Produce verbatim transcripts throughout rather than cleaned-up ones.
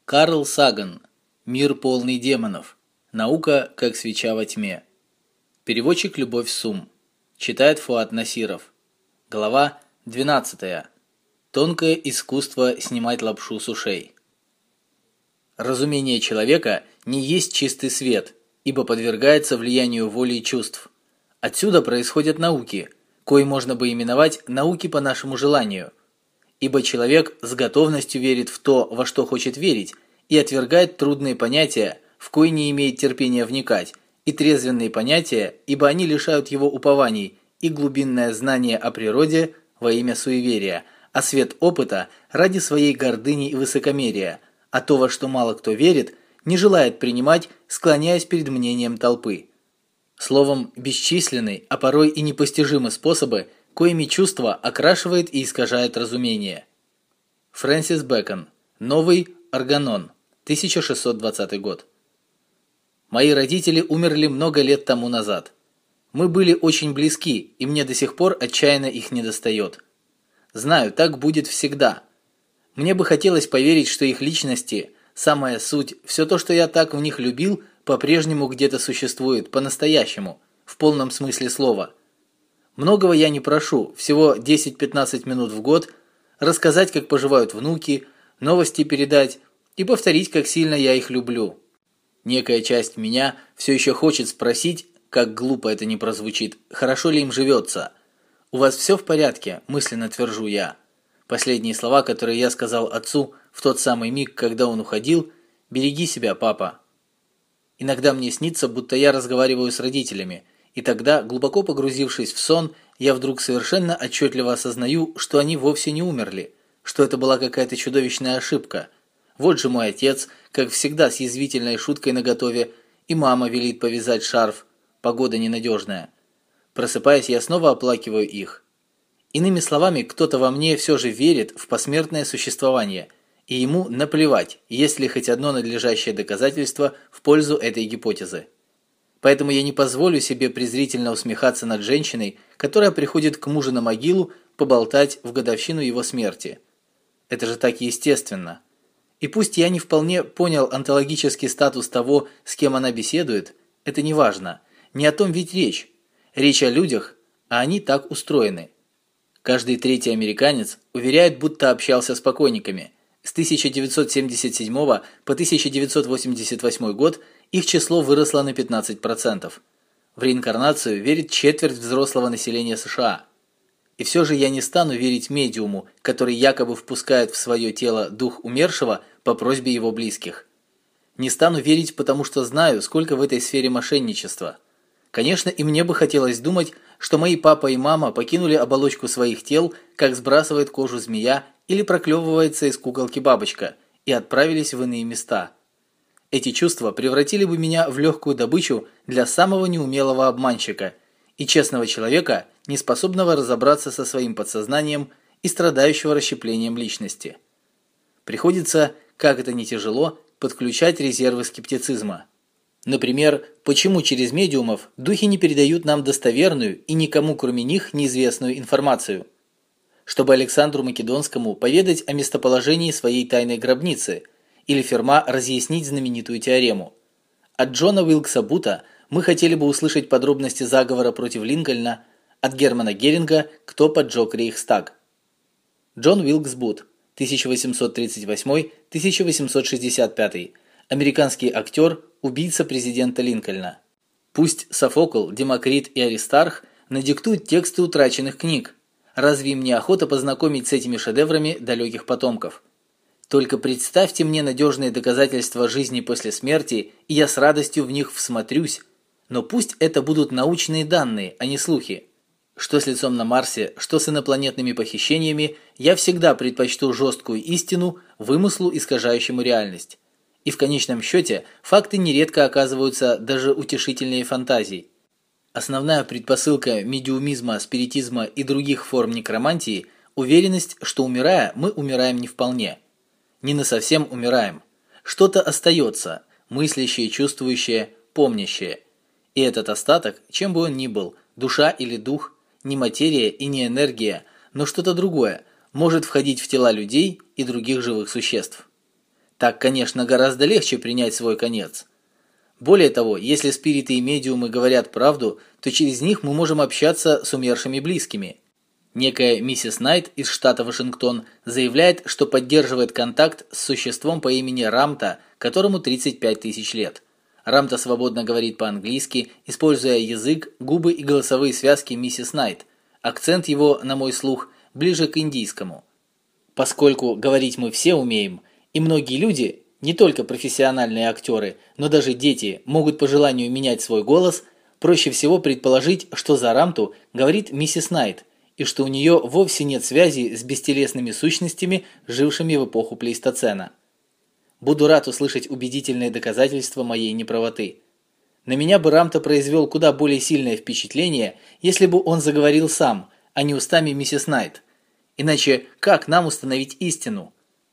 Карл Саган. Мир полный демонов. Наука, как свеча во тьме. Переводчик Любовь Сум. Читает Фуат Насиров. Глава двенадцатая. Тонкое искусство снимать лапшу с ушей. Разумение человека не есть чистый свет, ибо подвергается влиянию воли и чувств. Отсюда происходят науки, кои можно бы именовать науки по нашему желанию. Ибо человек с готовностью верит в то, во что хочет верить, и отвергает трудные понятия, в кои не имеет терпения вникать, и трезвенные понятия, ибо они лишают его упований, и глубинное знание о природе во имя суеверия, а свет опыта ради своей гордыни и высокомерия, а то, во что мало кто верит, не желает принимать, склоняясь перед мнением толпы. Словом, бесчисленны, а порой и непостижимы способы, коими чувство окрашивает и искажает разумение. Фрэнсис Бэкон. Новый Органон. тысяча шестьсот двадцатый год. Мои родители умерли много лет тому назад. Мы были очень близки, и мне до сих пор отчаянно их недостает. Знаю, так будет всегда. Мне бы хотелось поверить, что их личности, самая суть, все то, что я так в них любил, по-прежнему где-то существует, по-настоящему, в полном смысле слова. Многого я не прошу, всего десять-пятнадцать минут в год, рассказать, как поживают внуки, новости передать и повторить, как сильно я их люблю. Некая часть меня все еще хочет спросить, как глупо это ни прозвучит, хорошо ли им живется. «У вас все в порядке?» – мысленно твержу я. Последние слова, которые я сказал отцу в тот самый миг, когда он уходил: «Береги себя, папа». Иногда мне снится, будто я разговариваю с родителями, и тогда, глубоко погрузившись в сон, я вдруг совершенно отчетливо осознаю, что они вовсе не умерли, что это была какая-то чудовищная ошибка. Вот же мой отец, как всегда, с язвительной шуткой наготове, и мама велит повязать шарф, погода ненадежная. Просыпаясь, я снова оплакиваю их. Иными словами, кто-то во мне все же верит в посмертное существование, и ему наплевать, есть ли хоть одно надлежащее доказательство в пользу этой гипотезы. Поэтому я не позволю себе презрительно усмехаться над женщиной, которая приходит к мужу на могилу поболтать в годовщину его смерти. Это же так естественно. И пусть я не вполне понял онтологический статус того, с кем она беседует, это не важно. Не о том ведь речь. Речь о людях, а они так устроены. Каждый третий американец уверяет, будто общался с покойниками. С тысяча девятьсот семьдесят седьмого по тысяча девятьсот восемьдесят восьмой год их число выросло на пятнадцать процентов. В реинкарнацию верит четверть взрослого населения США. И все же я не стану верить медиуму, который якобы впускает в свое тело дух умершего по просьбе его близких. Не стану верить, потому что знаю, сколько в этой сфере мошенничества. Конечно, и мне бы хотелось думать, что мои папа и мама покинули оболочку своих тел, как сбрасывает кожу змея или проклевывается из куколки бабочка, и отправились в иные места. Эти чувства превратили бы меня в легкую добычу для самого неумелого обманщика и честного человека, не способного разобраться со своим подсознанием и страдающего расщеплением личности. Приходится, как это ни тяжело, подключать резервы скептицизма. Например, почему через медиумов духи не передают нам достоверную и никому кроме них неизвестную информацию? Чтобы Александру Македонскому поведать о местоположении своей тайной гробницы, или Ферма разъяснить знаменитую теорему. От Джона Уилкса Бута мы хотели бы услышать подробности заговора против Линкольна, от Германа Геринга «Кто поджег Рейхстаг». Джон Уилкс Бут, тысяча восемьсот тридцать восьмой — тысяча восемьсот шестьдесят пятый, американский актер, убийца президента Линкольна. Пусть Софокл, Демокрит и Аристарх надиктуют тексты утраченных книг. Разве им не охота познакомить с этими шедеврами далеких потомков? Только представьте мне надежные доказательства жизни после смерти, и я с радостью в них всмотрюсь. Но пусть это будут научные данные, а не слухи. Что с лицом на Марсе, что с инопланетными похищениями, я всегда предпочту жесткую истину вымыслу, искажающему реальность. И в конечном счете факты нередко оказываются даже утешительнее фантазий. Основная предпосылка медиумизма, спиритизма и других форм некромантии – уверенность, что умирая, мы умираем не вполне. Не насовсем умираем. Что-то остается, мыслящее, чувствующее, помнящее. И этот остаток, чем бы он ни был, душа или дух, не материя и не энергия, но что-то другое, может входить в тела людей и других живых существ. Так, конечно, гораздо легче принять свой конец. Более того, если спириты и медиумы говорят правду, то через них мы можем общаться с умершими близкими. Некая миссис Найт из штата Вашингтон заявляет, что поддерживает контакт с существом по имени Рамта, которому тридцать пять тысяч лет. Рамта свободно говорит по-английски, используя язык, губы и голосовые связки миссис Найт. Акцент его, на мой слух, ближе к индийскому. Поскольку говорить мы все умеем, и многие люди, не только профессиональные актеры, но даже дети, могут по желанию менять свой голос, проще всего предположить, что за Рамту говорит миссис Найт, и что у нее вовсе нет связи с бестелесными сущностями, жившими в эпоху Плейстоцена. Буду рад услышать убедительные доказательства моей неправоты. На меня бы Рамта произвел куда более сильное впечатление, если бы он заговорил сам, а не устами миссис Найт. Иначе как нам установить истину?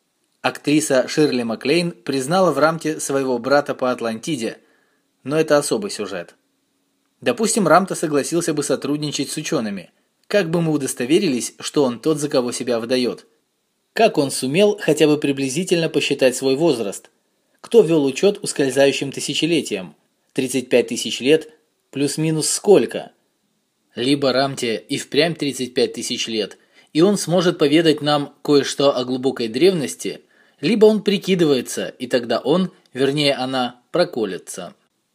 Актриса Ширли Маклейн признала в Рамте своего брата по Атлантиде, но это особый сюжет. Допустим, Рамта согласился бы сотрудничать с учеными. Как бы мы удостоверились, что он тот, за кого себя выдает? Как он сумел хотя бы приблизительно посчитать свой возраст? Кто вел учет ускользающим тысячелетиям? тридцать пять тысяч лет плюс-минус сколько? Либо Рамте и впрямь тридцать пять тысяч лет, и он сможет поведать нам кое-что о глубокой древности, либо он прикидывается, и тогда он, вернее она, проколется.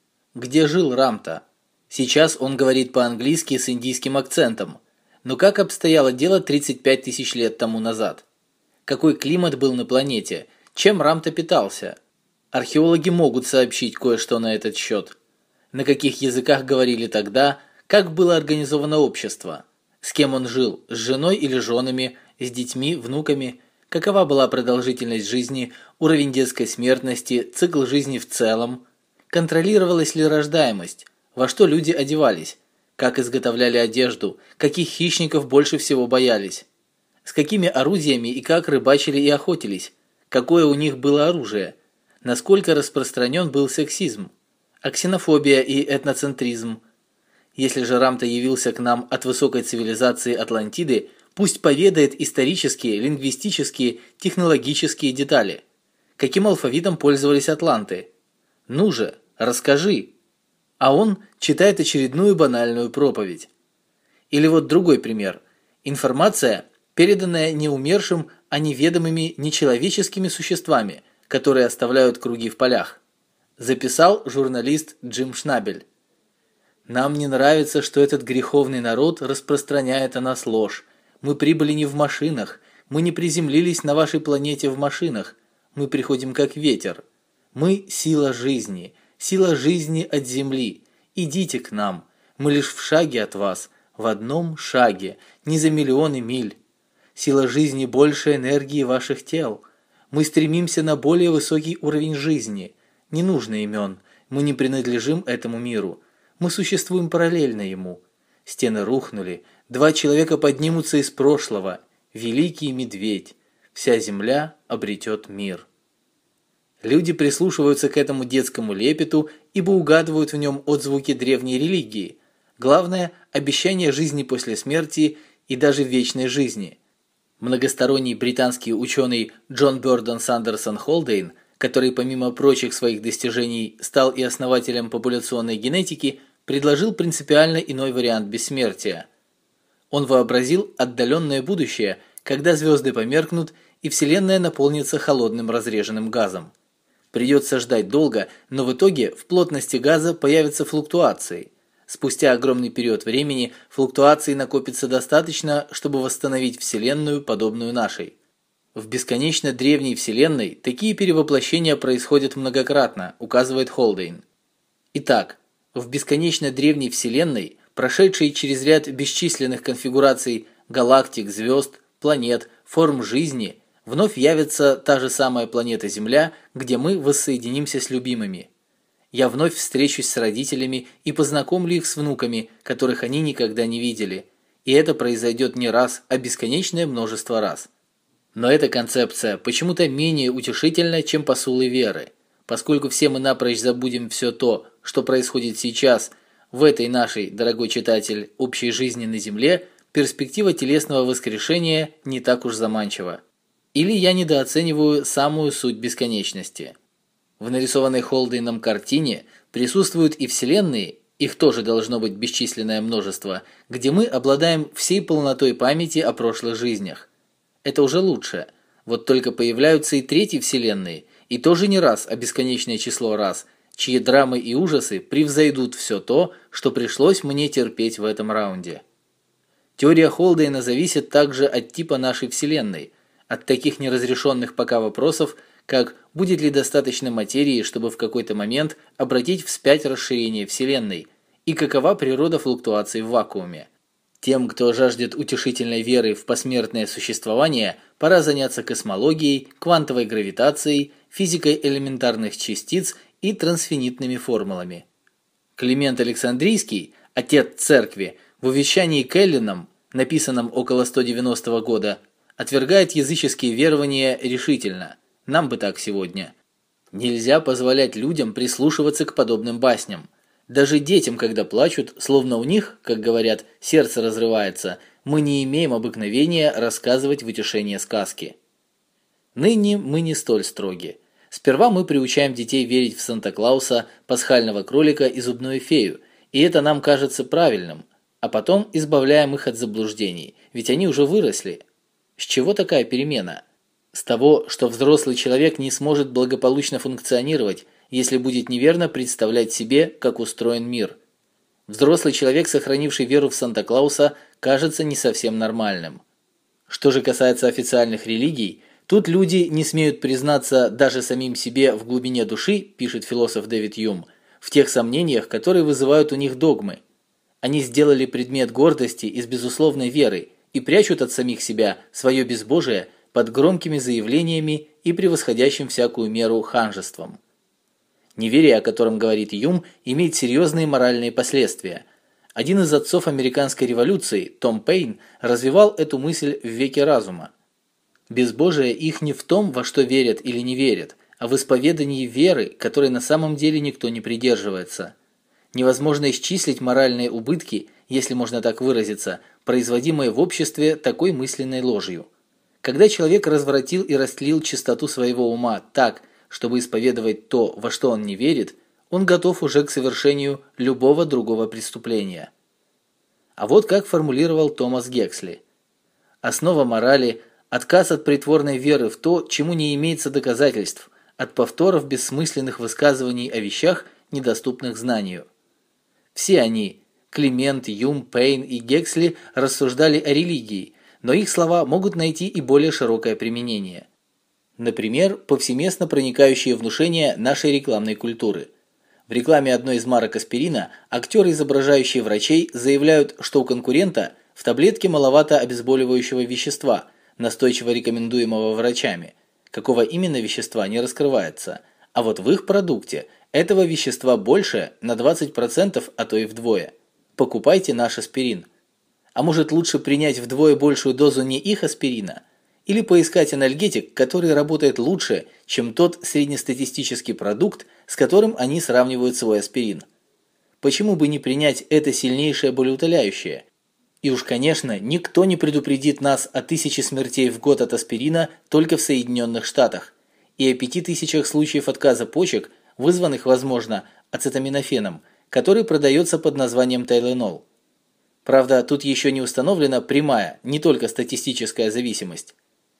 Где жил Рамта? Сейчас он говорит по-английски с индийским акцентом. Но как обстояло дело тридцать пять тысяч лет тому назад? Какой климат был на планете? Чем Рамта питался? Археологи могут сообщить кое-что на этот счет. На каких языках говорили тогда? Как было организовано общество? С кем он жил? С женой или женами? С детьми, внуками? Какова была продолжительность жизни, уровень детской смертности, цикл жизни в целом? Контролировалась ли рождаемость? Во что люди одевались? Как изготовляли одежду? Каких хищников больше всего боялись? С какими орудиями и как рыбачили и охотились? Какое у них было оружие? Насколько распространен был сексизм? А ксенофобия и этноцентризм? Если же Рамта явился к нам от высокой цивилизации Атлантиды, пусть поведает исторические, лингвистические, технологические детали. Каким алфавитом пользовались атланты? Ну же, расскажи. А он читает очередную банальную проповедь. Или вот другой пример. Информация, переданная не умершим, а неведомыми нечеловеческими существами, которые оставляют круги в полях. Записал журналист Джим Шнабель. Нам не нравится, что этот греховный народ распространяет о нас ложь. Мы прибыли не в машинах, мы не приземлились на вашей планете в машинах. Мы приходим как ветер. Мы – сила жизни, сила жизни от Земли. Идите к нам, мы лишь в шаге от вас, в одном шаге, не за миллионы миль. Сила жизни больше энергии ваших тел. Мы стремимся на более высокий уровень жизни. Не нужно имен, мы не принадлежим этому миру. Мы существуем параллельно ему. Стены рухнули, два человека поднимутся из прошлого. Великий медведь. Вся земля обретет мир. Люди прислушиваются к этому детскому лепету, ибо угадывают в нем отзвуки древней религии. Главное – обещание жизни после смерти и даже вечной жизни. Многосторонний британский ученый Джон Бёрдон Сандерсон Холдейн, который помимо прочих своих достижений стал и основателем популяционной генетики, предложил принципиально иной вариант бессмертия. Он вообразил отдаленное будущее, когда звезды померкнут и Вселенная наполнится холодным разреженным газом. Придется ждать долго, но в итоге в плотности газа появятся флуктуации. Спустя огромный период времени флуктуаций накопится достаточно, чтобы восстановить Вселенную, подобную нашей. В бесконечно древней Вселенной такие перевоплощения происходят многократно, указывает Холдейн. Итак, в бесконечно древней Вселенной, прошедшей через ряд бесчисленных конфигураций галактик, звезд, планет, форм жизни, вновь явится та же самая планета Земля, где мы воссоединимся с любимыми. Я вновь встречусь с родителями и познакомлю их с внуками, которых они никогда не видели. И это произойдет не раз, а бесконечное множество раз. Но эта концепция почему-то менее утешительна, чем посулы веры, поскольку все мы напрочь забудем все то, что происходит сейчас, в этой нашей, дорогой читатель, общей жизни на Земле, перспектива телесного воскрешения не так уж заманчива. Или я недооцениваю самую суть бесконечности. В нарисованной Холдейном картине присутствуют и вселенные, их тоже должно быть бесчисленное множество, где мы обладаем всей полнотой памяти о прошлых жизнях. Это уже лучше. Вот только появляются и третьи вселенные, и тоже не раз, а бесконечное число раз, чьи драмы и ужасы превзойдут все то, что пришлось мне терпеть в этом раунде. Теория Холдейна зависит также от типа нашей вселенной, от таких неразрешенных пока вопросов, как будет ли достаточно материи, чтобы в какой-то момент обратить вспять расширение Вселенной, и какова природа флуктуаций в вакууме. Тем, кто жаждет утешительной веры в посмертное существование, пора заняться космологией, квантовой гравитацией, физикой элементарных частиц и трансфинитными формулами. Климент Александрийский, отец церкви, в увещании к эллинам, написанном около сто девяностого года, отвергает языческие верования решительно. Нам бы так сегодня. Нельзя позволять людям прислушиваться к подобным басням. Даже детям, когда плачут, словно у них, как говорят, сердце разрывается, мы не имеем обыкновения рассказывать в утешение сказки. Ныне мы не столь строги. Сперва мы приучаем детей верить в Санта-Клауса, пасхального кролика и зубную фею, и это нам кажется правильным, а потом избавляем их от заблуждений, ведь они уже выросли. С чего такая перемена? С того, что взрослый человек не сможет благополучно функционировать, если будет неверно представлять себе, как устроен мир. Взрослый человек, сохранивший веру в Санта-Клауса, кажется не совсем нормальным. Что же касается официальных религий, тут люди не смеют признаться даже самим себе в глубине души, пишет философ Дэвид Юм, в тех сомнениях, которые вызывают у них догмы. Они сделали предмет гордости из безусловной веры и прячут от самих себя свое безбожие под громкими заявлениями и превосходящим всякую меру ханжеством. Неверие, о котором говорит Юм, имеет серьезные моральные последствия. Один из отцов американской революции, Том Пейн, развивал эту мысль в веке разума. Безбожие их не в том, во что верят или не верят, а в исповедании веры, которой на самом деле никто не придерживается. Невозможно исчислить моральные убытки, если можно так выразиться, производимые в обществе такой мысленной ложью. Когда человек развратил и растлил чистоту своего ума так, чтобы исповедовать то, во что он не верит, он готов уже к совершению любого другого преступления. А вот как формулировал Томас Гексли. Основа морали – отказ от притворной веры в то, чему не имеется доказательств, от повторов бессмысленных высказываний о вещах, недоступных знанию. Все они – Климент, Юм, Пейн и Гексли – рассуждали о религии, но их слова могут найти и более широкое применение. Например, повсеместно проникающие внушения нашей рекламной культуры. В рекламе одной из марок аспирина актеры, изображающие врачей, заявляют, что у конкурента в таблетке маловато обезболивающего вещества, настойчиво рекомендуемого врачами. Какого именно вещества не раскрывается, а вот в их продукте этого вещества больше на двадцать процентов, а то и вдвое. Покупайте наш аспирин. А может, лучше принять вдвое большую дозу не их аспирина? Или поискать анальгетик, который работает лучше, чем тот среднестатистический продукт, с которым они сравнивают свой аспирин? Почему бы не принять это сильнейшее болеутоляющее? И уж, конечно, никто не предупредит нас о тысяче смертей в год от аспирина только в Соединенных Штатах и о пяти тысячах случаев отказа почек, вызванных, возможно, ацетаминофеном, который продается под названием Тайленол. Правда, тут еще не установлена прямая, не только статистическая зависимость.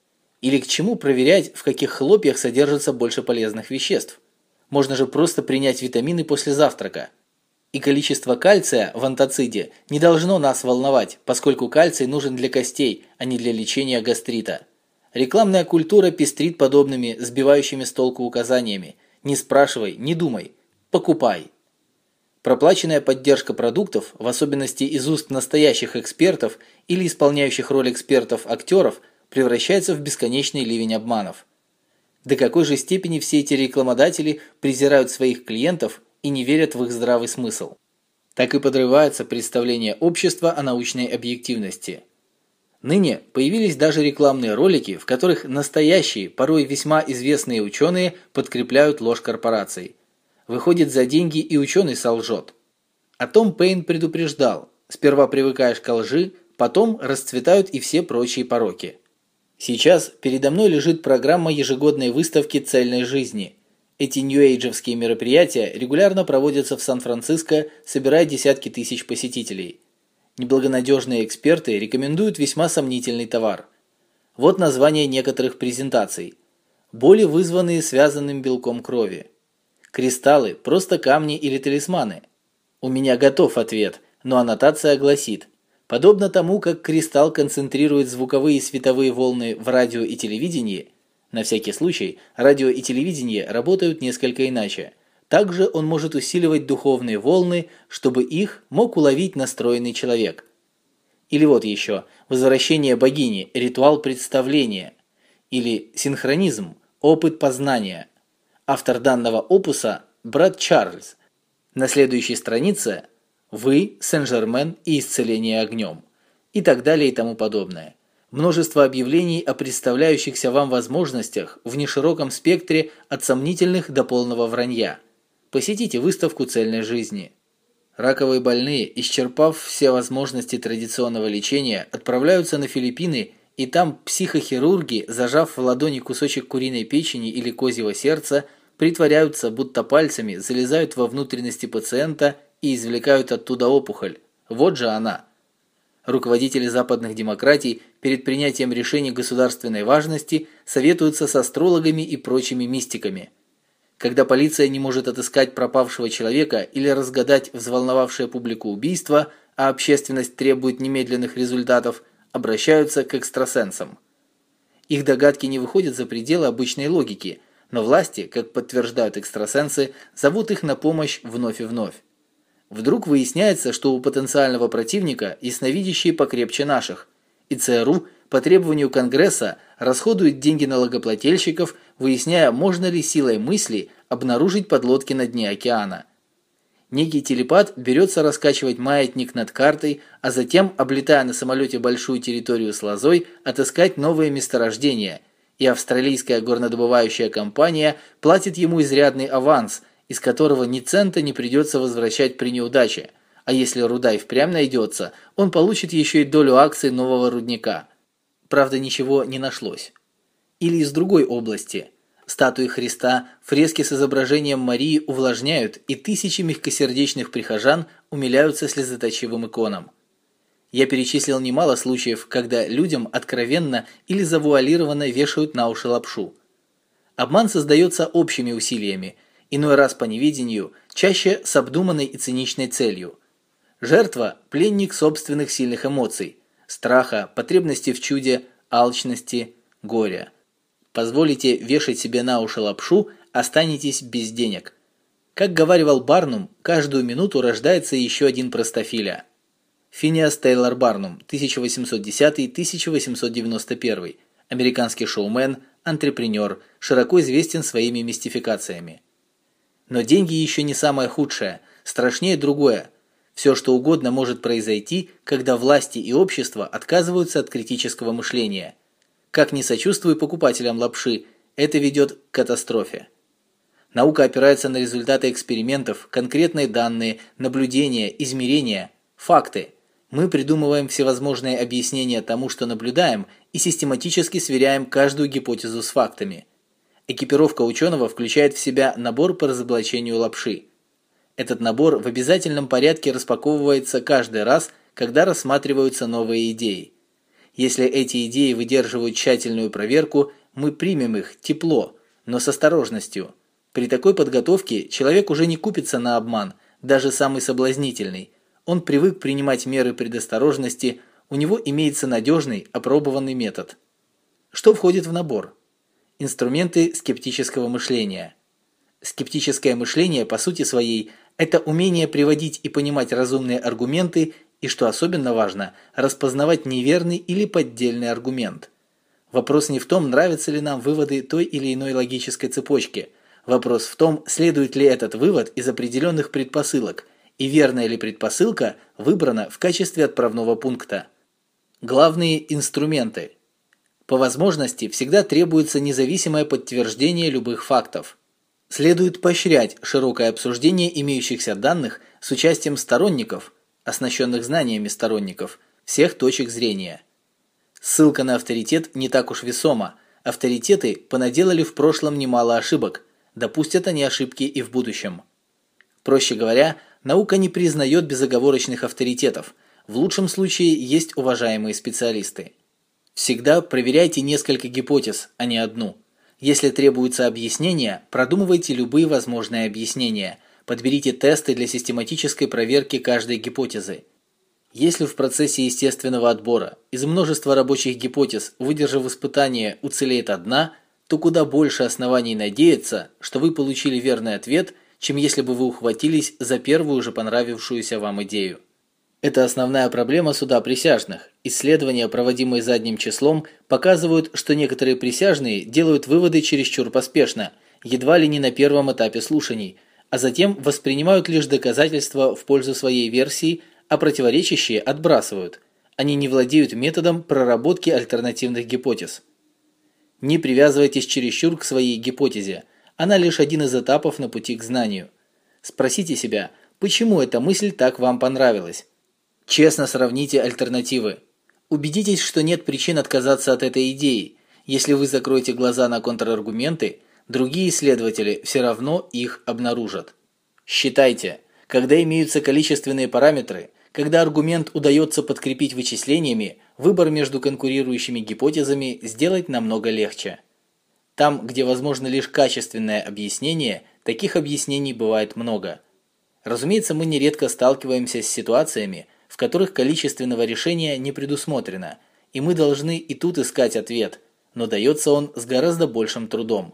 Или к чему проверять, в каких хлопьях содержится больше полезных веществ? Можно же просто принять витамины после завтрака. И количество кальция в антациде не должно нас волновать, поскольку кальций нужен для костей, а не для лечения гастрита. Рекламная культура пестрит подобными сбивающими с толку указаниями. Не спрашивай, не думай, покупай. Проплаченная поддержка продуктов, в особенности из уст настоящих экспертов или исполняющих роль экспертов актеров, превращается в бесконечный ливень обманов. До какой же степени все эти рекламодатели презирают своих клиентов и не верят в их здравый смысл? Так и подрывается представление общества о научной объективности. Ныне появились даже рекламные ролики, в которых настоящие, порой весьма известные ученые подкрепляют ложь корпораций. Выходит, за деньги и ученый солжет. О том Пейн предупреждал: сперва привыкаешь к лжи, потом расцветают и все прочие пороки. Сейчас передо мной лежит программа ежегодной выставки цельной жизни. Эти нью-эйджевские мероприятия регулярно проводятся в Сан-Франциско, собирая десятки тысяч посетителей. Неблагонадежные эксперты рекомендуют весьма сомнительный товар. Вот название некоторых презентаций. Боли, вызванные связанным белком крови. Кристаллы – просто камни или талисманы. У меня готов ответ, но аннотация гласит: подобно тому, как кристалл концентрирует звуковые и световые волны в радио и телевидении, на всякий случай, радио и телевидение работают несколько иначе. Также он может усиливать духовные волны, чтобы их мог уловить настроенный человек. Или вот еще: возвращение богини, ритуал представления. Или синхронизм, опыт познания. Автор данного опуса – брат Чарльз. На следующей странице «Вы, Сен-Жермен и исцеление огнем» и так далее и тому подобное. Множество объявлений о представляющихся вам возможностях в нешироком спектре от сомнительных до полного вранья. Посетите выставку цельной жизни. Раковые больные, исчерпав все возможности традиционного лечения, отправляются на Филиппины, и там психохирурги, зажав в ладони кусочек куриной печени или козьего сердца, притворяются, будто пальцами залезают во внутренности пациента и извлекают оттуда опухоль. Вот же она. Руководители западных демократий перед принятием решений государственной важности советуются с астрологами и прочими мистиками. Когда полиция не может отыскать пропавшего человека или разгадать взволновавшее публику убийство, а общественность требует немедленных результатов, обращаются к экстрасенсам. Их догадки не выходят за пределы обычной логики, но власти, как подтверждают экстрасенсы, зовут их на помощь вновь и вновь. Вдруг выясняется, что у потенциального противника ясновидящие покрепче наших, и ЦРУ по требованию Конгресса расходует деньги налогоплательщиков, выясняя, можно ли силой мысли обнаружить подлодки на дне океана. Некий телепат берется раскачивать маятник над картой, а затем, облетая на самолете большую территорию с лозой, отыскать новые месторождения, и австралийская горнодобывающая компания платит ему изрядный аванс, из которого ни цента не придется возвращать при неудаче, а если руда и впрямь найдется, он получит еще и долю акций нового рудника. Правда, ничего не нашлось. Или из другой области. Статуи Христа, фрески с изображением Марии увлажняют, и тысячи мягкосердечных прихожан умиляются слезоточивым иконам. Я перечислил немало случаев, когда людям откровенно или завуалированно вешают на уши лапшу. Обман создается общими усилиями, иной раз по неведению, чаще с обдуманной и циничной целью. Жертва – пленник собственных сильных эмоций – страха, потребности в чуде, алчности, горя. Позволите вешать себе на уши лапшу, останетесь без денег. Как говаривал Барнум, каждую минуту рождается еще один простофиля. Финиас Тейлор Барнум, тысяча восемьсот десятый — тысяча восемьсот девяносто первый, американский шоумен, антрепренер, широко известен своими мистификациями. Но деньги еще не самое худшее, страшнее другое. Все, что угодно может произойти, когда власти и общество отказываются от критического мышления. Как ни сочувствую покупателям лапши, это ведет к катастрофе. Наука опирается на результаты экспериментов, конкретные данные, наблюдения, измерения, факты. Мы придумываем всевозможные объяснения тому, что наблюдаем, и систематически сверяем каждую гипотезу с фактами. Экипировка ученого включает в себя набор по разоблачению лапши. Этот набор в обязательном порядке распаковывается каждый раз, когда рассматриваются новые идеи. Если эти идеи выдерживают тщательную проверку, мы примем их тепло, но с осторожностью. При такой подготовке человек уже не купится на обман, даже самый соблазнительный. Он привык принимать меры предосторожности, у него имеется надежный, опробованный метод. Что входит в набор? Инструменты скептического мышления. Скептическое мышление, по сути своей, это умение приводить и понимать разумные аргументы и, что особенно важно, распознавать неверный или поддельный аргумент. Вопрос не в том, нравятся ли нам выводы той или иной логической цепочки. Вопрос в том, следует ли этот вывод из определенных предпосылок, и верная ли предпосылка выбрана в качестве отправного пункта. Главные инструменты. По возможности всегда требуется независимое подтверждение любых фактов. Следует поощрять широкое обсуждение имеющихся данных с участием сторонников, оснащенных знаниями сторонников, всех точек зрения. Ссылка на авторитет не так уж весома. Авторитеты понаделали в прошлом немало ошибок. Допустят они ошибки и в будущем. Проще говоря, наука не признает безоговорочных авторитетов. В лучшем случае есть уважаемые специалисты. Всегда проверяйте несколько гипотез, а не одну. Если требуется объяснение, продумывайте любые возможные объяснения. Подберите тесты для систематической проверки каждой гипотезы. Если в процессе естественного отбора из множества рабочих гипотез, выдержав испытание, уцелеет одна, то куда больше оснований надеяться, что вы получили верный ответ, чем если бы вы ухватились за первую же понравившуюся вам идею. Это основная проблема суда присяжных. Исследования, проводимые задним числом, показывают, что некоторые присяжные делают выводы чересчур поспешно, едва ли не на первом этапе слушаний, а затем воспринимают лишь доказательства в пользу своей версии, а противоречащие отбрасывают. Они не владеют методом проработки альтернативных гипотез. Не привязывайтесь чересчур к своей гипотезе. Она лишь один из этапов на пути к знанию. Спросите себя, почему эта мысль так вам понравилась? Честно сравните альтернативы. Убедитесь, что нет причин отказаться от этой идеи. Если вы закроете глаза на контраргументы, другие исследователи все равно их обнаружат. Считайте, когда имеются количественные параметры, когда аргумент удается подкрепить вычислениями, выбор между конкурирующими гипотезами сделать намного легче. Там, где возможно лишь качественное объяснение, таких объяснений бывает много. Разумеется, мы нередко сталкиваемся с ситуациями, в которых количественного решения не предусмотрено, и мы должны и тут искать ответ, но дается он с гораздо большим трудом.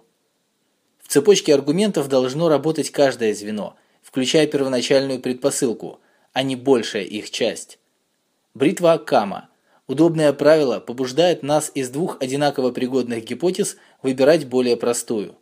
В цепочке аргументов должно работать каждое звено, включая первоначальную предпосылку, а не большая их часть. Бритва Оккама. Удобное правило побуждает нас из двух одинаково пригодных гипотез выбирать более простую.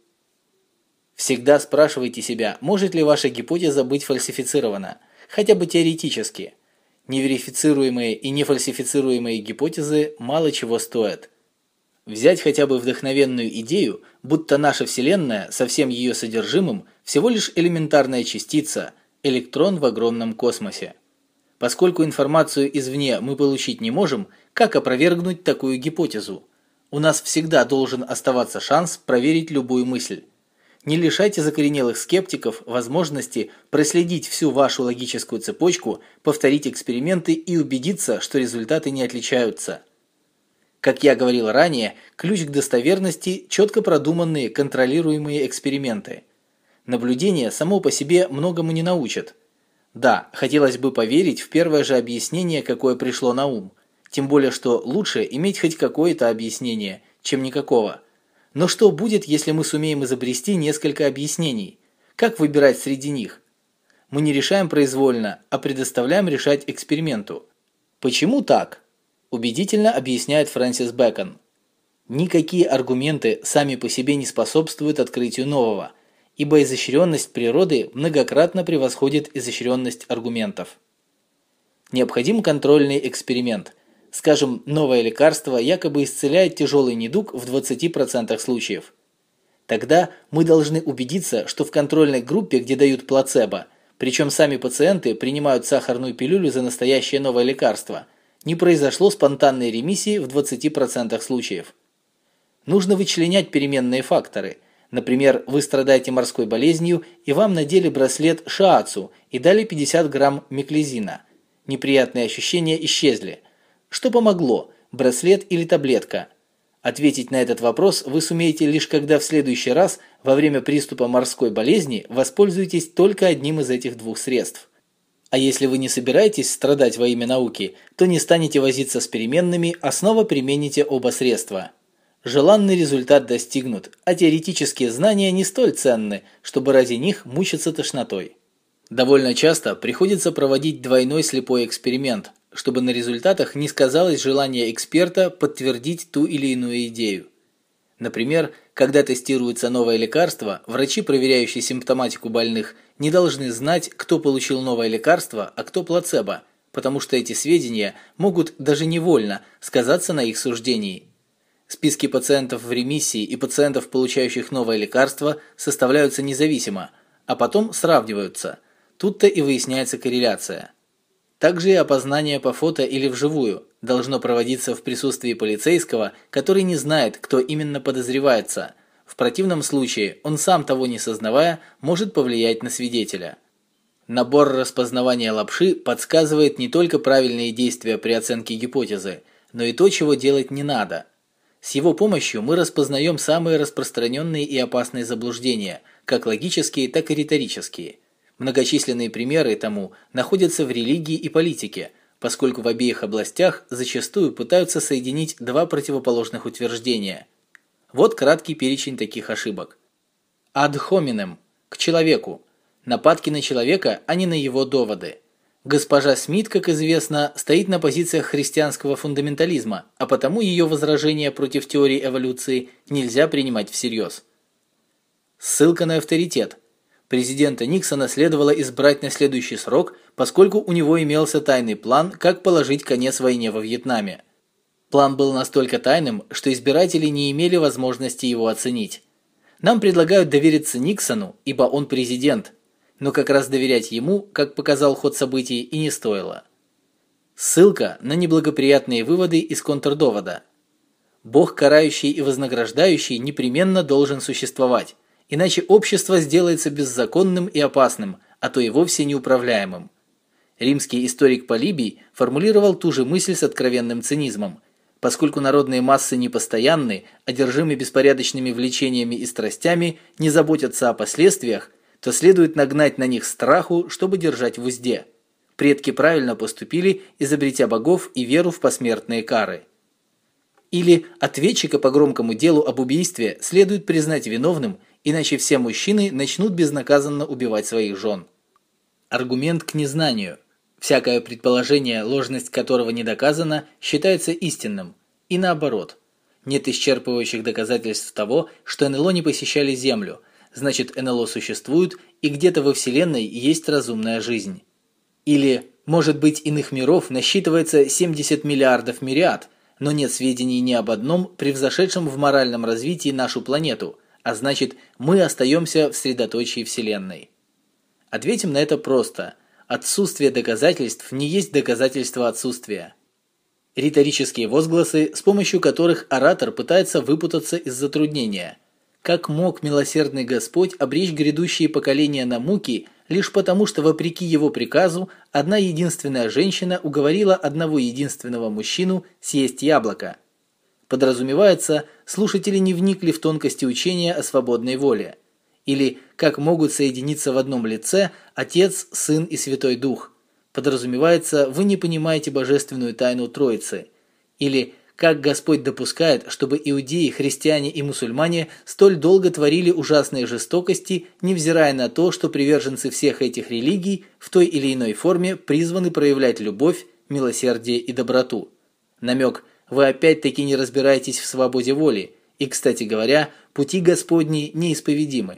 Всегда спрашивайте себя, может ли ваша гипотеза быть фальсифицирована, хотя бы теоретически. Неверифицируемые и нефальсифицируемые гипотезы мало чего стоят. Взять хотя бы вдохновенную идею, будто наша Вселенная со всем ее содержимым всего лишь элементарная частица, электрон в огромном космосе. Поскольку информацию извне мы получить не можем, как опровергнуть такую гипотезу? У нас всегда должен оставаться шанс проверить любую мысль. Не лишайте закоренелых скептиков возможности проследить всю вашу логическую цепочку, повторить эксперименты и убедиться, что результаты не отличаются. Как я говорил ранее, ключ к достоверности – четко продуманные, контролируемые эксперименты. Наблюдение само по себе многому не научит. Да, хотелось бы поверить в первое же объяснение, какое пришло на ум. Тем более, что лучше иметь хоть какое-то объяснение, чем никакого. Но что будет, если мы сумеем изобрести несколько объяснений? Как выбирать среди них? Мы не решаем произвольно, а предоставляем решать эксперименту. Почему так? Убедительно объясняет Фрэнсис Бэкон. Никакие аргументы сами по себе не способствуют открытию нового, ибо изощренность природы многократно превосходит изощренность аргументов. Необходим контрольный эксперимент. Скажем, новое лекарство якобы исцеляет тяжелый недуг в двадцати процентах случаев. Тогда мы должны убедиться, что в контрольной группе, где дают плацебо, причем сами пациенты принимают сахарную пилюлю за настоящее новое лекарство, не произошло спонтанной ремиссии в двадцати процентах случаев. Нужно вычленять переменные факторы. Например, вы страдаете морской болезнью, и вам надели браслет шиацу и дали пятьдесят грамм меклизина. Неприятные ощущения исчезли. Что помогло, браслет или таблетка? Ответить на этот вопрос вы сумеете лишь когда в следующий раз во время приступа морской болезни воспользуетесь только одним из этих двух средств. А если вы не собираетесь страдать во имя науки, то не станете возиться с переменными, а снова примените оба средства. Желанный результат достигнут, а теоретические знания не столь ценны, чтобы ради них мучиться тошнотой. Довольно часто приходится проводить двойной слепой эксперимент, чтобы на результатах не сказалось желание эксперта подтвердить ту или иную идею. Например, когда тестируется новое лекарство, врачи, проверяющие симптоматику больных, не должны знать, кто получил новое лекарство, а кто плацебо, потому что эти сведения могут даже невольно сказаться на их суждении. Списки пациентов в ремиссии и пациентов, получающих новое лекарство, составляются независимо, а потом сравниваются. Тут-то и выясняется корреляция. Также и опознание по фото или вживую должно проводиться в присутствии полицейского, который не знает, кто именно подозревается. В противном случае он сам того не сознавая может повлиять на свидетеля. Набор распознавания лапши подсказывает не только правильные действия при оценке гипотезы, но и то, чего делать не надо. С его помощью мы распознаем самые распространенные и опасные заблуждения, как логические, так и риторические. Многочисленные примеры тому находятся в религии и политике, поскольку в обеих областях зачастую пытаются соединить два противоположных утверждения. Вот краткий перечень таких ошибок. Ad hominem – к человеку. Нападки на человека, а не на его доводы. Госпожа Смит, как известно, стоит на позициях христианского фундаментализма, а потому ее возражения против теории эволюции нельзя принимать всерьез. Ссылка на авторитет. Президента Никсона следовало избрать на следующий срок, поскольку у него имелся тайный план, как положить конец войне во Вьетнаме. План был настолько тайным, что избиратели не имели возможности его оценить. Нам предлагают довериться Никсону, ибо он президент, но как раз доверять ему, как показал ход событий, и не стоило. Ссылка на неблагоприятные выводы из контрдовода. Бог, карающий и вознаграждающий, непременно должен существовать. Иначе общество сделается беззаконным и опасным, а то и вовсе неуправляемым. Римский историк Полибий формулировал ту же мысль с откровенным цинизмом. Поскольку народные массы непостоянны, одержимы беспорядочными влечениями и страстями, не заботятся о последствиях, то следует нагнать на них страху, чтобы держать в узде. Предки правильно поступили, изобретя богов и веру в посмертные кары. Или ответчика по громкому делу об убийстве следует признать виновным, иначе все мужчины начнут безнаказанно убивать своих жен. Аргумент к незнанию. Всякое предположение, ложность которого не доказана, считается истинным. И наоборот. Нет исчерпывающих доказательств того, что эн эл о не посещали Землю, значит эн эл о существует и где-то во Вселенной есть разумная жизнь. Или, может быть, иных миров насчитывается семьдесят миллиардов мириад, но нет сведений ни об одном, превзошедшем в моральном развитии нашу планету, а значит, мы остаемся в средоточии Вселенной. Ответим на это просто. Отсутствие доказательств не есть доказательство отсутствия. Риторические возгласы, с помощью которых оратор пытается выпутаться из затруднения. Как мог милосердный Господь обречь грядущие поколения на муки, лишь потому, что, вопреки его приказу, одна единственная женщина уговорила одного единственного мужчину съесть яблоко? Подразумевается, слушатели не вникли в тонкости учения о свободной воле. Или как могут соединиться в одном лице Отец, Сын и Святой Дух? Подразумевается, вы не понимаете божественную тайну Троицы. Или как Господь допускает, чтобы иудеи, христиане и мусульмане столь долго творили ужасные жестокости, невзирая на то, что приверженцы всех этих религий в той или иной форме призваны проявлять любовь, милосердие и доброту. Намек: вы опять-таки не разбираетесь в свободе воли, и, кстати говоря, пути Господни неисповедимы.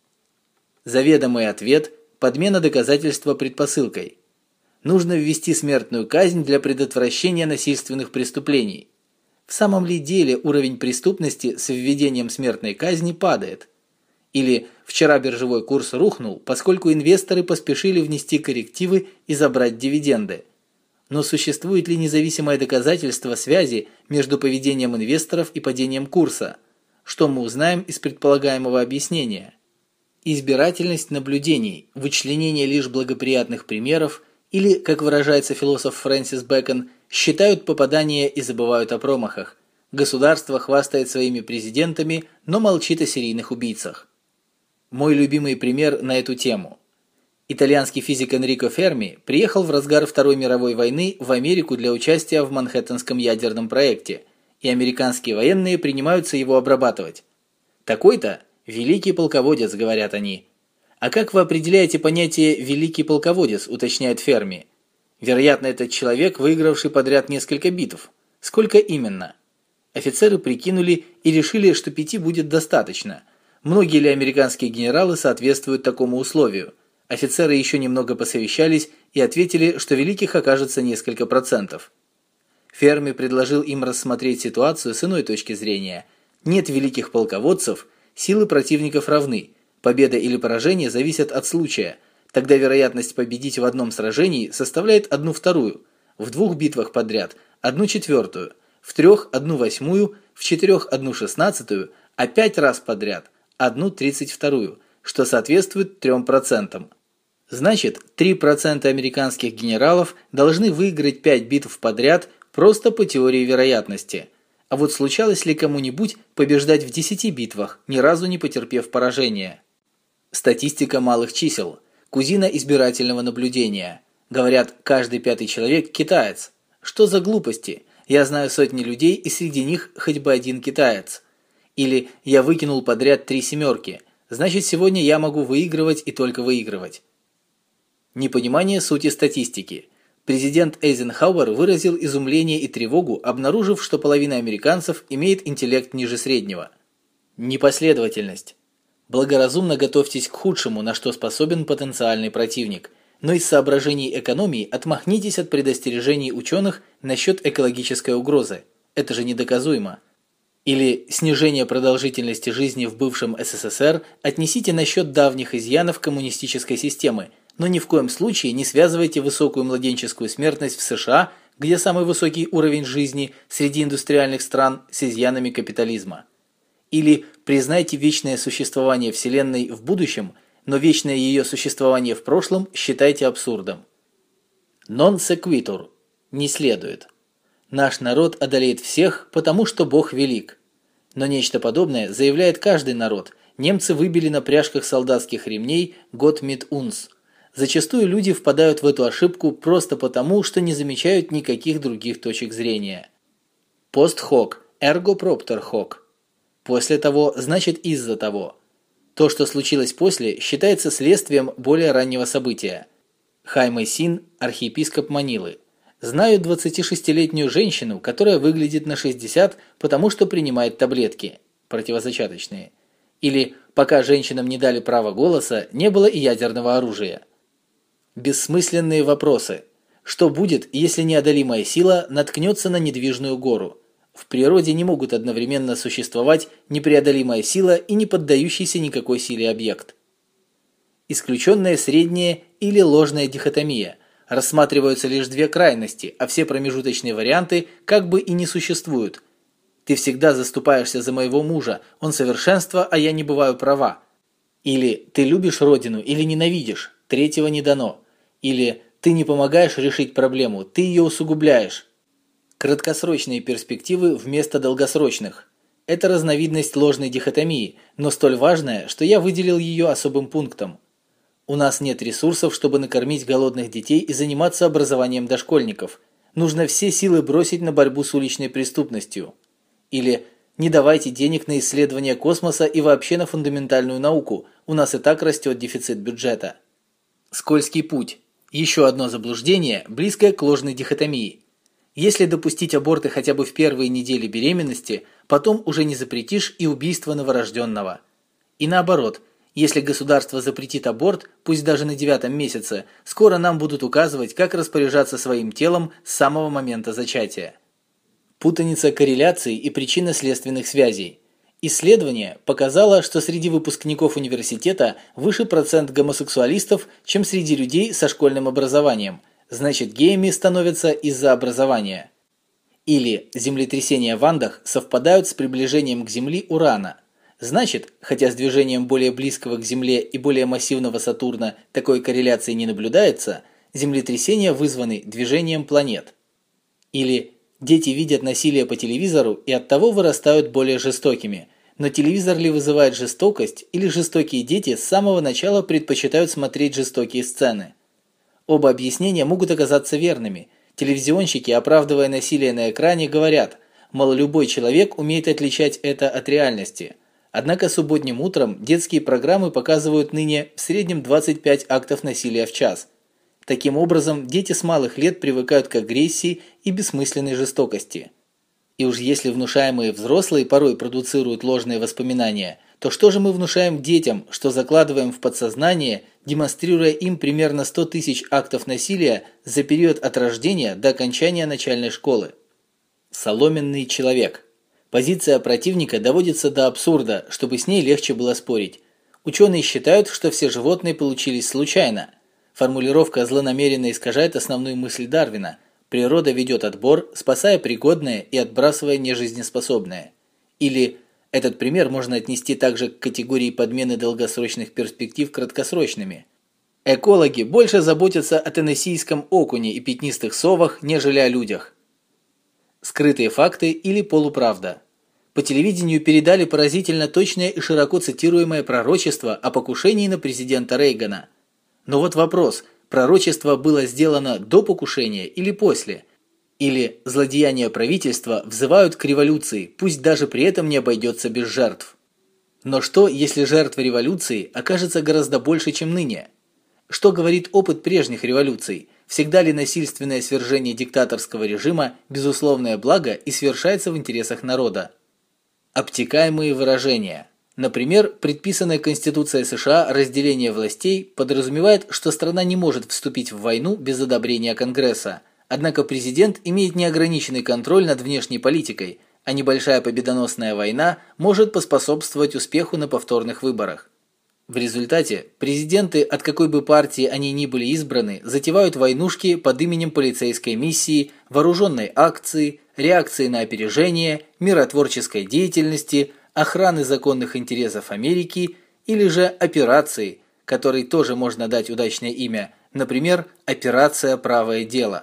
Заведомый ответ – подмена доказательства предпосылкой. Нужно ввести смертную казнь для предотвращения насильственных преступлений. В самом ли деле уровень преступности с введением смертной казни падает? Или вчера биржевой курс рухнул, поскольку инвесторы поспешили внести коррективы и забрать дивиденды? Но существует ли независимое доказательство связи между поведением инвесторов и падением курса? Что мы узнаем из предполагаемого объяснения? Избирательность наблюдений, вычленение лишь благоприятных примеров или, как выражается философ Фрэнсис Бэкон, считают попадания и забывают о промахах. Государство хвастает своими президентами, но молчит о серийных убийцах. Мой любимый пример на эту тему. Итальянский физик Энрико Ферми приехал в разгар Второй мировой войны в Америку для участия в Манхэттенском ядерном проекте, и американские военные принимаются его обрабатывать. Такой-то великий полководец, говорят они. А как вы определяете понятие «великий полководец», уточняет Ферми. Вероятно, этот человек, выигравший подряд несколько битв. Сколько именно? Офицеры прикинули и решили, что пяти будет достаточно. Многие ли американские генералы соответствуют такому условию? Офицеры еще немного посовещались и ответили, что великих окажется несколько процентов. Ферми предложил им рассмотреть ситуацию с иной точки зрения. Нет великих полководцев, силы противников равны. Победа или поражение зависят от случая. Тогда вероятность победить в одном сражении составляет одну вторую, в двух битвах подряд – одну четвертую, в трех – одну восьмую, в четырех – одну шестнадцатую, а пять раз подряд – одну тридцать вторую, что соответствует трем процентам. Значит, три процента американских генералов должны выиграть пять битв подряд просто по теории вероятности. А вот случалось ли кому-нибудь побеждать в десяти битвах, ни разу не потерпев поражения? Статистика малых чисел. Кузина избирательного наблюдения. Говорят, каждый пятый человек китаец. Что за глупости? Я знаю сотни людей, и среди них хоть бы один китаец. Или я выкинул подряд три семерки. Значит, сегодня я могу выигрывать и только выигрывать. Непонимание сути статистики. Президент Эйзенхауэр выразил изумление и тревогу, обнаружив, что половина американцев имеет интеллект ниже среднего. Непоследовательность. Благоразумно готовьтесь к худшему, на что способен потенциальный противник, но из соображений экономии отмахнитесь от предостережений ученых насчет экологической угрозы. Это же недоказуемо. Или снижение продолжительности жизни в бывшем СССР отнесите на счет давних изъянов коммунистической системы, но ни в коем случае не связывайте высокую младенческую смертность в США, где самый высокий уровень жизни среди индустриальных стран, с изъянами капитализма. Или признайте вечное существование Вселенной в будущем, но вечное ее существование в прошлом считайте абсурдом. Non sequitur. Не следует. Наш народ одолеет всех, потому что Бог велик. Но нечто подобное заявляет каждый народ. Немцы выбили на пряжках солдатских ремней Gott mit uns. Зачастую люди впадают в эту ошибку просто потому, что не замечают никаких других точек зрения. Post hoc, ergo propter hoc. После того, значит из-за того. То, что случилось после, считается следствием более раннего события. Хайме Син, архиепископ Манилы. Знаю двадцатишестилетнюю женщину, которая выглядит на шестьдесят, потому что принимает таблетки противозачаточные. Или пока женщинам не дали права голоса, не было и ядерного оружия. Бессмысленные вопросы. Что будет, если неодолимая сила наткнется на недвижную гору? В природе не могут одновременно существовать непреодолимая сила и не поддающийся никакой силе объект. Исключенная средняя или ложная дихотомия. Рассматриваются лишь две крайности, а все промежуточные варианты как бы и не существуют. Ты всегда заступаешься за моего мужа, он совершенство, а я не бываю права. Или ты любишь родину или ненавидишь, третьего не дано. Или ты не помогаешь решить проблему, ты ее усугубляешь. Краткосрочные перспективы вместо долгосрочных. Это разновидность ложной дихотомии, но столь важная, что я выделил ее особым пунктом. У нас нет ресурсов, чтобы накормить голодных детей и заниматься образованием дошкольников. Нужно все силы бросить на борьбу с уличной преступностью. Или не давайте денег на исследования космоса и вообще на фундаментальную науку, у нас и так растет дефицит бюджета. Скользкий путь. Еще одно заблуждение, близкое к ложной дихотомии. Если допустить аборты хотя бы в первые недели беременности, потом уже не запретишь и убийство новорожденного. И наоборот, если государство запретит аборт, пусть даже на девятом месяце, скоро нам будут указывать, как распоряжаться своим телом с самого момента зачатия. Путаница корреляций и причинно-следственных связей. Исследование показало, что среди выпускников университета выше процент гомосексуалистов, чем среди людей со школьным образованием. Значит, геями становятся из-за образования. Или землетрясения в Андах совпадают с приближением к Земле Урана. Значит, хотя с движением более близкого к Земле и более массивного Сатурна такой корреляции не наблюдается, землетрясения вызваны движением планет. Или дети видят насилие по телевизору и оттого вырастают более жестокими. Но телевизор ли вызывает жестокость, или жестокие дети с самого начала предпочитают смотреть жестокие сцены? Оба объяснения могут оказаться верными. Телевизионщики, оправдывая насилие на экране, говорят, мол, любой человек умеет отличать это от реальности. Однако субботним утром детские программы показывают ныне в среднем двадцать пять актов насилия в час. Таким образом, дети с малых лет привыкают к агрессии и бессмысленной жестокости. И уж если внушаемые взрослые порой продуцируют ложные воспоминания, то что же мы внушаем детям, что закладываем в подсознание, демонстрируя им примерно сто тысяч актов насилия за период от рождения до окончания начальной школы? Соломенный человек. Позиция противника доводится до абсурда, чтобы с ней легче было спорить. Ученые считают, что все животные получились случайно. Формулировка злонамеренно искажает основную мысль Дарвина: природа ведет отбор, спасая пригодное и отбрасывая нежизнеспособное. Или этот пример можно отнести также к категории подмены долгосрочных перспектив краткосрочными. Экологи больше заботятся о теннессийском окуне и пятнистых совах, нежели о людях. Скрытые факты или полуправда. По телевидению передали поразительно точное и широко цитируемое пророчество о покушении на президента Рейгана. Но вот вопрос: пророчество было сделано до покушения или после? Или злодеяния правительства взывают к революции, пусть даже при этом не обойдется без жертв? Но что, если жертв революции окажется гораздо больше, чем ныне? Что говорит опыт прежних революций? Всегда ли насильственное свержение диктаторского режима безусловное благо и совершается в интересах народа? Обтекаемые выражения. Например, предписанное Конституцией США разделение властей подразумевает, что страна не может вступить в войну без одобрения Конгресса. Однако президент имеет неограниченный контроль над внешней политикой, а небольшая победоносная война может поспособствовать успеху на повторных выборах. В результате президенты, от какой бы партии они ни были избраны, затевают войнушки под именем полицейской миссии, вооруженной акции, реакции на опережение, миротворческой деятельности, охраны законных интересов Америки или же операции, которой тоже можно дать удачное имя, например, «Операция «Правое дело».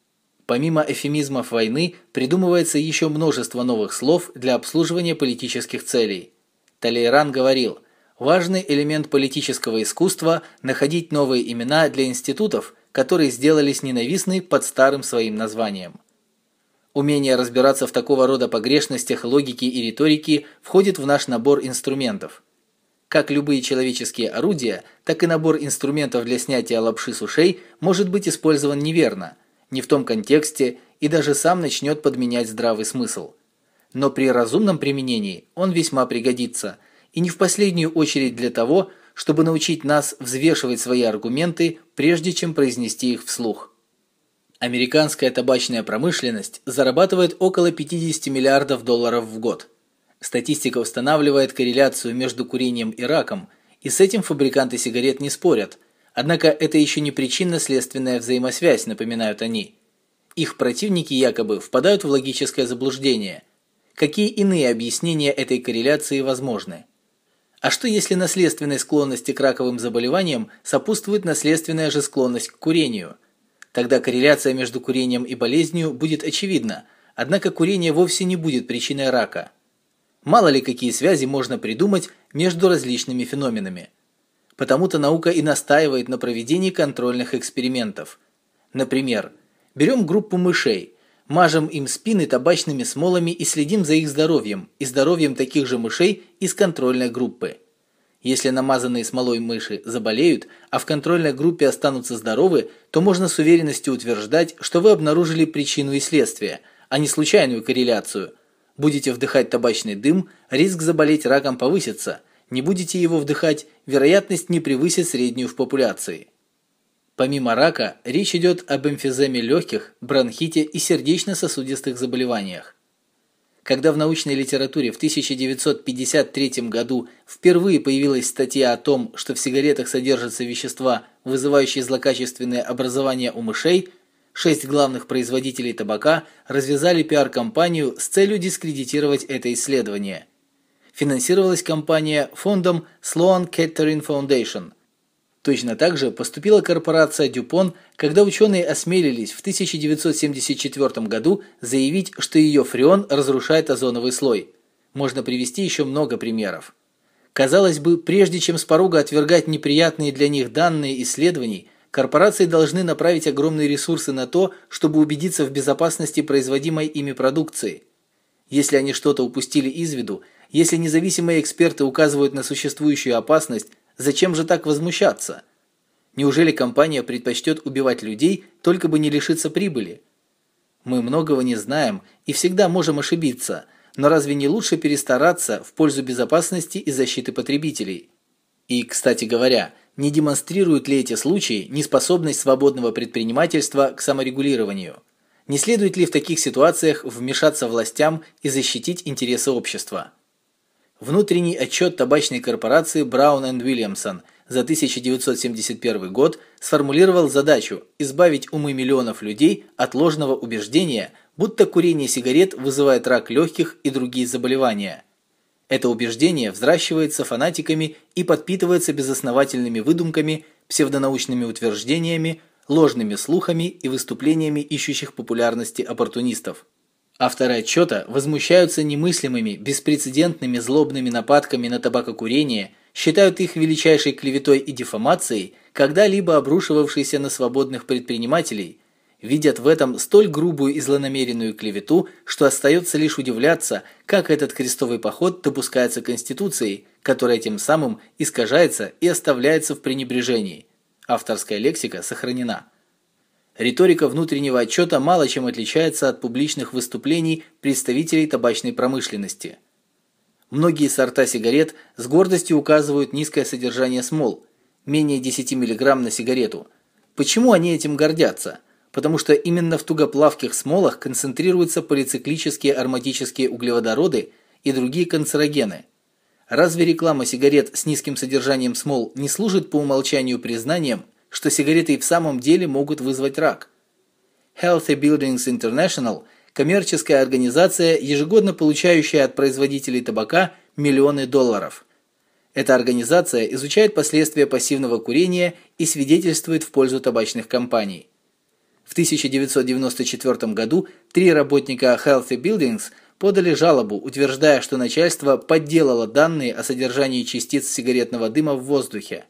Помимо эвфемизмов войны, придумывается еще множество новых слов для обслуживания политических целей. Талейран говорил: важный элемент политического искусства – находить новые имена для институтов, которые сделались ненавистны под старым своим названием. Умение разбираться в такого рода погрешностях логики и риторики входит в наш набор инструментов. Как любые человеческие орудия, так и набор инструментов для снятия лапши с ушей может быть использован неверно, не в том контексте и даже сам начнет подменять здравый смысл. Но при разумном применении он весьма пригодится, и не в последнюю очередь для того, чтобы научить нас взвешивать свои аргументы, прежде чем произнести их вслух. Американская табачная промышленность зарабатывает около пятьдесят миллиардов долларов в год. Статистика устанавливает корреляцию между курением и раком, и с этим фабриканты сигарет не спорят. Однако это еще не причинно-следственная взаимосвязь, напоминают они. Их противники якобы впадают в логическое заблуждение. Какие иные объяснения этой корреляции возможны? А что если наследственной склонности к раковым заболеваниям сопутствует наследственная же склонность к курению? Тогда корреляция между курением и болезнью будет очевидна, однако курение вовсе не будет причиной рака. Мало ли какие связи можно придумать между различными феноменами. Потому-то наука и настаивает на проведении контрольных экспериментов. Например, берем группу мышей, мажем им спины табачными смолами и следим за их здоровьем и здоровьем таких же мышей из контрольной группы. Если намазанные смолой мыши заболеют, а в контрольной группе останутся здоровы, то можно с уверенностью утверждать, что вы обнаружили причину и следствие, а не случайную корреляцию. Будете вдыхать табачный дым, риск заболеть раком повысится. Не будете его вдыхать, вероятность не превысит среднюю в популяции. Помимо рака, речь идет об эмфиземе легких, бронхите и сердечно-сосудистых заболеваниях. Когда в научной литературе в тысяча девятьсот пятьдесят третьем году впервые появилась статья о том, что в сигаретах содержатся вещества, вызывающие злокачественные образования у мышей, шесть главных производителей табака развязали пиар-кампанию с целью дискредитировать это исследование. Финансировалась кампания фондом Sloan Kettering Foundation. Точно так же поступила корпорация DuPont, когда ученые осмелились в тысяча девятьсот семьдесят четвёртом году заявить, что ее фреон разрушает озоновый слой. Можно привести еще много примеров. Казалось бы, прежде чем с порога отвергать неприятные для них данные исследований, корпорации должны направить огромные ресурсы на то, чтобы убедиться в безопасности производимой ими продукции. Если они что-то упустили из виду, если независимые эксперты указывают на существующую опасность, зачем же так возмущаться? Неужели компания предпочтет убивать людей, только бы не лишиться прибыли? Мы многого не знаем и всегда можем ошибиться, но разве не лучше перестараться в пользу безопасности и защиты потребителей? И, кстати говоря, не демонстрируют ли эти случаи неспособность свободного предпринимательства к саморегулированию? Не следует ли в таких ситуациях вмешаться властям и защитить интересы общества? Внутренний отчет табачной корпорации Brown энд Williamson за тысяча девятьсот семьдесят первый год сформулировал задачу избавить умы миллионов людей от ложного убеждения, будто курение сигарет вызывает рак легких и другие заболевания. Это убеждение взращивается фанатиками и подпитывается безосновательными выдумками, псевдонаучными утверждениями, ложными слухами и выступлениями ищущих популярности оппортунистов. Авторы отчета возмущаются немыслимыми, беспрецедентными злобными нападками на табакокурение, считают их величайшей клеветой и дефамацией, когда-либо обрушивавшейся на свободных предпринимателей, видят в этом столь грубую и злонамеренную клевету, что остается лишь удивляться, как этот крестовый поход допускается Конституцией, которая тем самым искажается и оставляется в пренебрежении. Авторская лексика сохранена. Риторика внутреннего отчета мало чем отличается от публичных выступлений представителей табачной промышленности. Многие сорта сигарет с гордостью указывают низкое содержание смол, менее десяти миллиграмм на сигарету. Почему они этим гордятся? Потому что именно в тугоплавких смолах концентрируются полициклические ароматические углеводороды и другие канцерогены. Разве реклама сигарет с низким содержанием смол не служит по умолчанию признанием, что сигареты и в самом деле могут вызвать рак? Healthy Buildings International – коммерческая организация, ежегодно получающая от производителей табака миллионы долларов. Эта организация изучает последствия пассивного курения и свидетельствует в пользу табачных компаний. В тысяча девятьсот девяносто четвёртом году три работника Healthy Buildings подали жалобу, утверждая, что начальство подделало данные о содержании частиц сигаретного дыма в воздухе.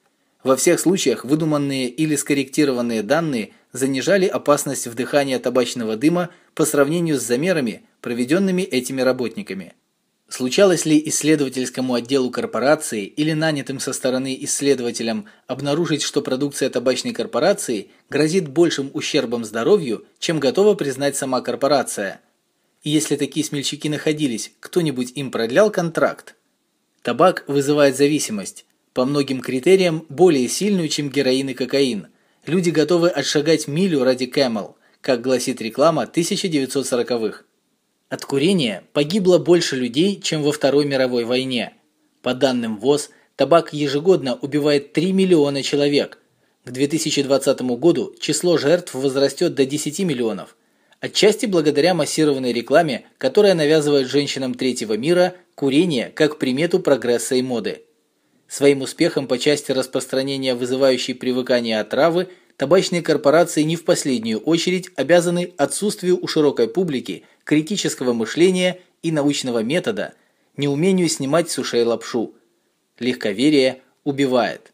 Во всех случаях выдуманные или скорректированные данные занижали опасность вдыхания табачного дыма по сравнению с замерами, проведенными этими работниками. Случалось ли исследовательскому отделу корпорации или нанятым со стороны исследователям обнаружить, что продукция табачной корпорации грозит большим ущербом здоровью, чем готова признать сама корпорация? И если такие смельчаки находились, кто-нибудь им продлял контракт? Табак вызывает зависимость, по многим критериям более сильную, чем героин и кокаин. Люди готовы отшагать милю ради Camel, как гласит реклама тысяча девятьсот сороковых. От курения погибло больше людей, чем во Второй мировой войне. По данным ВОЗ, табак ежегодно убивает три миллиона человек. К две тысячи двадцатому году число жертв возрастет до десяти миллионов. Отчасти благодаря массированной рекламе, которая навязывает женщинам третьего мира курение как примету прогресса и моды. Своим успехом по части распространения вызывающей привыкание отравы табачные корпорации не в последнюю очередь обязаны отсутствию у широкой публики критического мышления и научного метода, неумению снимать с ушей лапшу. Легковерие убивает.